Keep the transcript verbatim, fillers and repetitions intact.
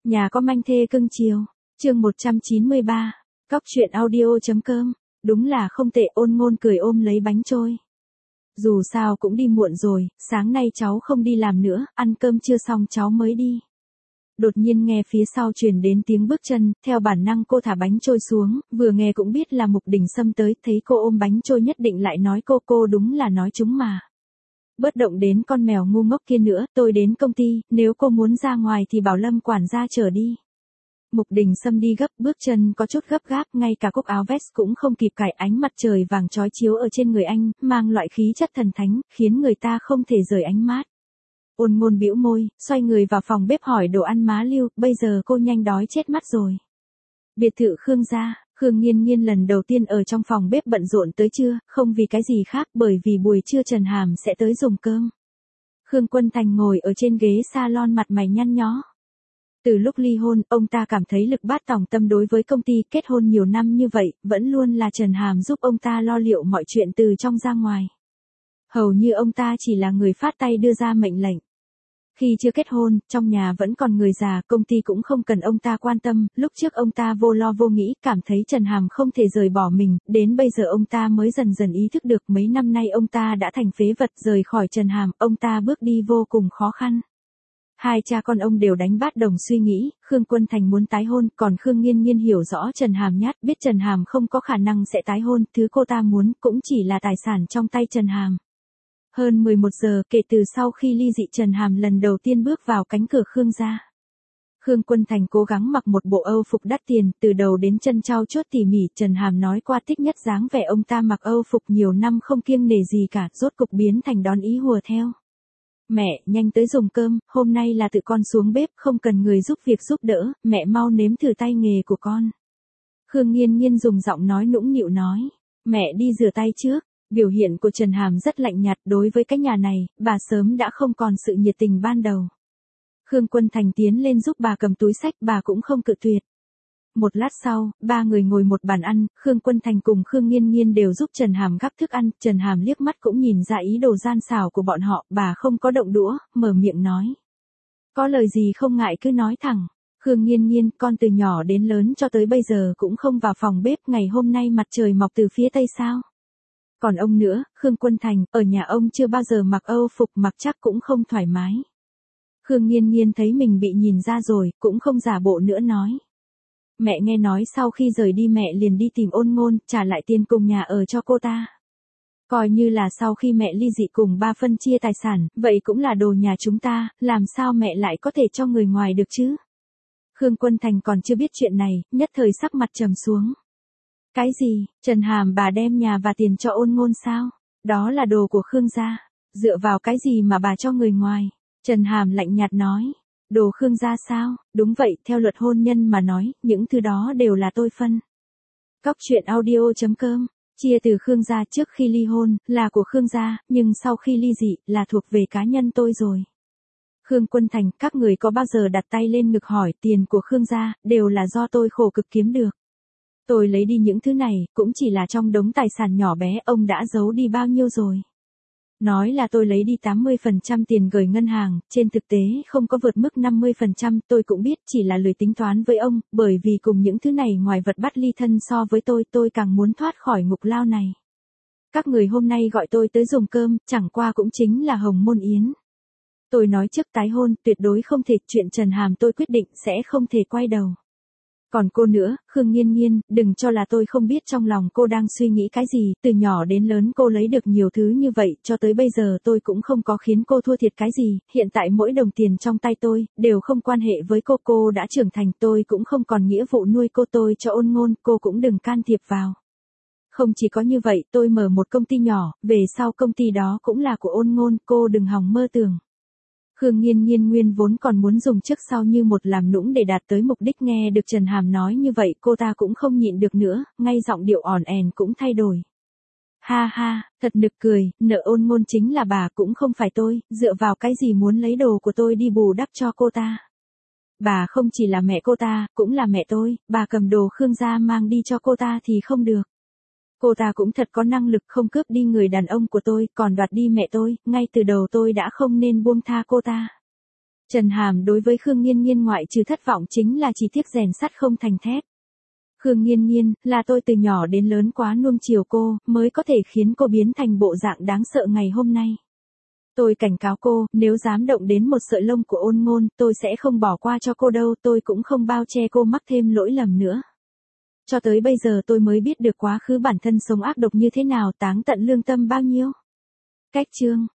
Nhà có manh thê cưng chiều. Chương một trăm chín mươi ba. Cóc truyện audio.com. Đúng là không tệ, Ôn Ngôn cười ôm lấy bánh trôi. Dù sao cũng đi muộn rồi, sáng nay cháu không đi làm nữa, ăn cơm chưa xong cháu mới đi. Đột nhiên nghe phía sau truyền đến tiếng bước chân, theo bản năng cô thả bánh trôi xuống, vừa nghe cũng biết là Mục Đình Sâm tới, thấy cô ôm bánh trôi nhất định lại nói cô cô đúng là nói chúng mà. Bớt động đến con mèo ngu ngốc kia nữa, tôi đến công ty, nếu cô muốn ra ngoài thì bảo Lâm quản gia chở đi. Mục Đình Sâm đi gấp, bước chân có chút gấp gáp, ngay cả cúc áo vest cũng không kịp cài, ánh mặt trời vàng chói chiếu ở trên người anh, mang loại khí chất thần thánh, khiến người ta không thể rời ánh mắt. Ôn Ngôn bĩu môi, xoay người vào phòng bếp hỏi đồ ăn má Lưu, bây giờ cô nhanh đói chết mắt rồi. Biệt thự Khương gia, Khương Nghiên Nghiên lần đầu tiên ở trong phòng bếp bận rộn tới trưa, không vì cái gì khác, bởi vì buổi trưa Trần Hàm sẽ tới dùng cơm. Khương Quân Thành ngồi ở trên ghế salon mặt mày nhăn nhó. Từ lúc ly hôn, ông ta cảm thấy lực bát tòng tâm đối với công ty, kết hôn nhiều năm như vậy, vẫn luôn là Trần Hàm giúp ông ta lo liệu mọi chuyện từ trong ra ngoài. Hầu như ông ta chỉ là người phát tay đưa ra mệnh lệnh. Khi chưa kết hôn, trong nhà vẫn còn người già, công ty cũng không cần ông ta quan tâm, lúc trước ông ta vô lo vô nghĩ, cảm thấy Trần Hàm không thể rời bỏ mình, đến bây giờ ông ta mới dần dần ý thức được mấy năm nay ông ta đã thành phế vật, rời khỏi Trần Hàm, ông ta bước đi vô cùng khó khăn. Hai cha con ông đều đánh bát đồng suy nghĩ, Khương Quân Thành muốn tái hôn, còn Khương Nghiên Nghiên hiểu rõ Trần Hàm nhát, biết Trần Hàm không có khả năng sẽ tái hôn, thứ cô ta muốn cũng chỉ là tài sản trong tay Trần Hàm. Hơn mười một giờ kể từ sau khi ly dị, Trần Hàm lần đầu tiên bước vào cánh cửa Khương gia. Khương Quân Thành cố gắng mặc một bộ Âu phục đắt tiền, từ đầu đến chân trau chuốt tỉ mỉ, Trần Hàm nói qua thích nhất dáng vẻ ông ta mặc Âu phục nhiều năm không kiêng nể gì cả, rốt cục biến thành đón ý hùa theo. Mẹ, nhanh tới dùng cơm, hôm nay là tự con xuống bếp, không cần người giúp việc giúp đỡ, mẹ mau nếm thử tay nghề của con. Khương Nghiên Nghiên dùng giọng nói nũng nịu nói, mẹ đi rửa tay trước. Biểu hiện của Trần Hàm rất lạnh nhạt, đối với cái nhà này, bà sớm đã không còn sự nhiệt tình ban đầu. Khương Quân Thành tiến lên giúp bà cầm túi xách, bà cũng không cự tuyệt. Một lát sau, ba người ngồi một bàn ăn, Khương Quân Thành cùng Khương Nghiên Nghiên đều giúp Trần Hàm gắp thức ăn, Trần Hàm liếc mắt cũng nhìn ra ý đồ gian xảo của bọn họ, bà không có động đũa, mở miệng nói. Có lời gì không ngại cứ nói thẳng. Khương Nghiên Nghiên, con từ nhỏ đến lớn cho tới bây giờ cũng không vào phòng bếp, ngày hôm nay mặt trời mọc từ phía tây sao? Còn ông nữa, Khương Quân Thành, ở nhà ông chưa bao giờ mặc Âu phục, mặc chắc cũng không thoải mái. Khương Nghiên Nghiên thấy mình bị nhìn ra rồi, cũng không giả bộ nữa nói. Mẹ nghe nói sau khi rời đi mẹ liền đi tìm Ôn Ngôn, trả lại tiền cùng nhà ở cho cô ta. Coi như là sau khi mẹ ly dị cùng ba phân chia tài sản, vậy cũng là đồ nhà chúng ta, làm sao mẹ lại có thể cho người ngoài được chứ? Khương Quân Thành còn chưa biết chuyện này, nhất thời sắc mặt trầm xuống. Cái gì, Trần Hàm bà đem nhà và tiền cho Ôn Ngôn sao? Đó là đồ của Khương gia. Dựa vào cái gì mà bà cho người ngoài? Trần Hàm lạnh nhạt nói. Đồ Khương gia sao? Đúng vậy, theo luật hôn nhân mà nói, những thứ đó đều là tôi phân. Cóc truyện audio.com. Chia từ Khương gia trước khi ly hôn, là của Khương gia, nhưng sau khi ly dị, là thuộc về cá nhân tôi rồi. Khương Quân Thành, các người có bao giờ đặt tay lên ngực hỏi tiền của Khương gia, đều là do tôi khổ cực kiếm được. Tôi lấy đi những thứ này, cũng chỉ là trong đống tài sản nhỏ bé, ông đã giấu đi bao nhiêu rồi. Nói là tôi lấy đi tám mươi phần trăm tiền gửi ngân hàng, trên thực tế không có vượt mức năm mươi phần trăm, tôi cũng biết chỉ là lười tính toán với ông, bởi vì cùng những thứ này ngoài vật bắt ly thân so với tôi, tôi càng muốn thoát khỏi ngục lao này. Các người hôm nay gọi tôi tới dùng cơm, chẳng qua cũng chính là hồng môn yến. Tôi nói trước tái hôn, tuyệt đối không thể, chuyện Trần Hàm tôi quyết định sẽ không thể quay đầu. Còn cô nữa, Khương Nghiên Nghiên, đừng cho là tôi không biết trong lòng cô đang suy nghĩ cái gì, từ nhỏ đến lớn cô lấy được nhiều thứ như vậy, cho tới bây giờ tôi cũng không có khiến cô thua thiệt cái gì, hiện tại mỗi đồng tiền trong tay tôi, đều không quan hệ với cô, cô đã trưởng thành, tôi cũng không còn nghĩa vụ nuôi cô, tôi cho Ôn Ngôn, cô cũng đừng can thiệp vào. Không chỉ có như vậy, tôi mở một công ty nhỏ, về sau công ty đó cũng là của Ôn Ngôn, cô đừng hòng mơ tưởng. Khương Nghiên Nghiên nguyên vốn còn muốn dùng trước sau như một làm nũng để đạt tới mục đích, nghe được Trần Hàm nói như vậy cô ta cũng không nhịn được nữa, ngay giọng điệu ỏn ẻn cũng thay đổi. Ha ha, thật nực cười, nợ Ôn Ngôn chính là bà cũng không phải tôi, dựa vào cái gì muốn lấy đồ của tôi đi bù đắp cho cô ta. Bà không chỉ là mẹ cô ta, cũng là mẹ tôi, bà cầm đồ Khương gia mang đi cho cô ta thì không được. Cô ta cũng thật có năng lực, không cướp đi người đàn ông của tôi, còn đoạt đi mẹ tôi, ngay từ đầu tôi đã không nên buông tha cô ta. Trần Hàm đối với Khương Nghiên Nghiên ngoại trừ thất vọng chính là chỉ tiếc rèn sắt không thành thép. Khương Nghiên Nghiên, là tôi từ nhỏ đến lớn quá nuông chiều cô, mới có thể khiến cô biến thành bộ dạng đáng sợ ngày hôm nay. Tôi cảnh cáo cô, nếu dám động đến một sợi lông của Ôn Ngôn, tôi sẽ không bỏ qua cho cô đâu, tôi cũng không bao che cô mắc thêm lỗi lầm nữa. Cho tới bây giờ tôi mới biết được quá khứ bản thân sống ác độc như thế nào, táng tận lương tâm bao nhiêu. Cách chương